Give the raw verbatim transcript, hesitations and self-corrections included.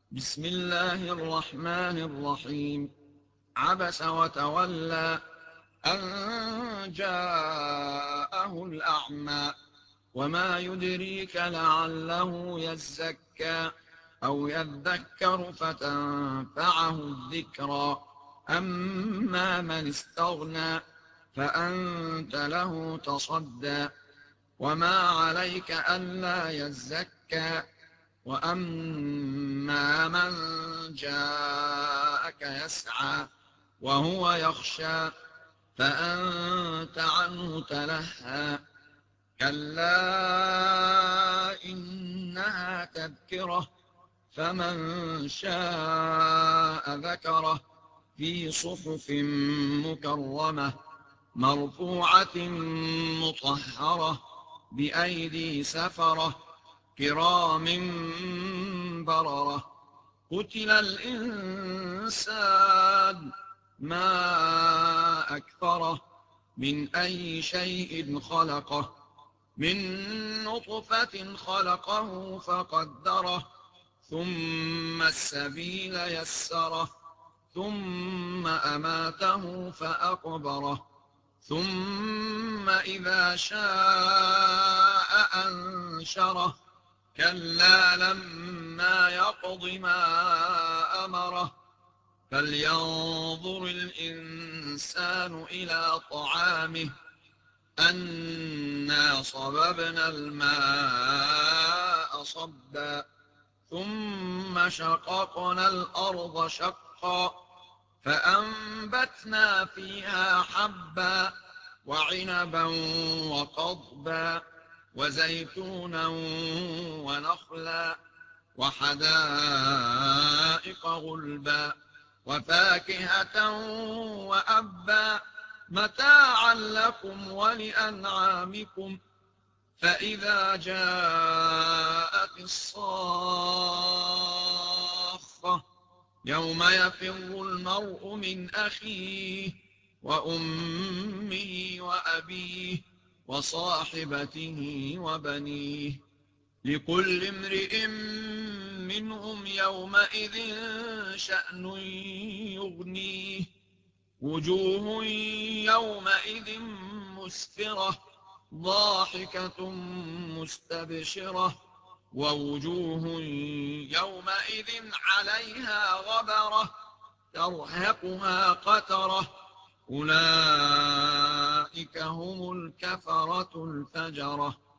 بسم الله الرحمن الرحيم. عبس وتولى أن جاءه الأعمى وما يدريك لعله يزكى أو يذكر فتنفعه الذكرى. أما من استغنى فأنت له تصدى وما عليك ألا يزكى. وأما من جاءك يسعى وهو يخشى فأنت عنه تلهى. كلا إنها تذكرة فمن شاء ذكره في صحف مكرمة مرفوعة مطهرة بأيدي سفرة كرام بررة. قتل الإنسان ما أكفره من أي شيء خلقه من نطفة خلقه فقدره ثم السبيل يسره ثم أماته فأقبره ثم إذا شاء أنشره كلا لما يقض ما أمره. فلينظر الإنسان إلى طعامه أنا صببنا الماء صبا ثم شققنا الأرض شقا فأنبتنا فيها حبا وعنبا وقضبا وزيتونا ونخلا وحدائق غلبا وفاكهة وأبا متاعا لكم ولأنعامكم. فإذا جاءت الصاخة يوم يفر المرء من أخيه وأمه وأبيه وصاحبته وبنيه لكل امرئ منهم يومئذ شأن يغنيه. وجوه يومئذ مسفرة ضاحكة مستبشرة ووجوه يومئذ عليها غبرة ترهقها قترة أولئك هم الكفرة الفجرة.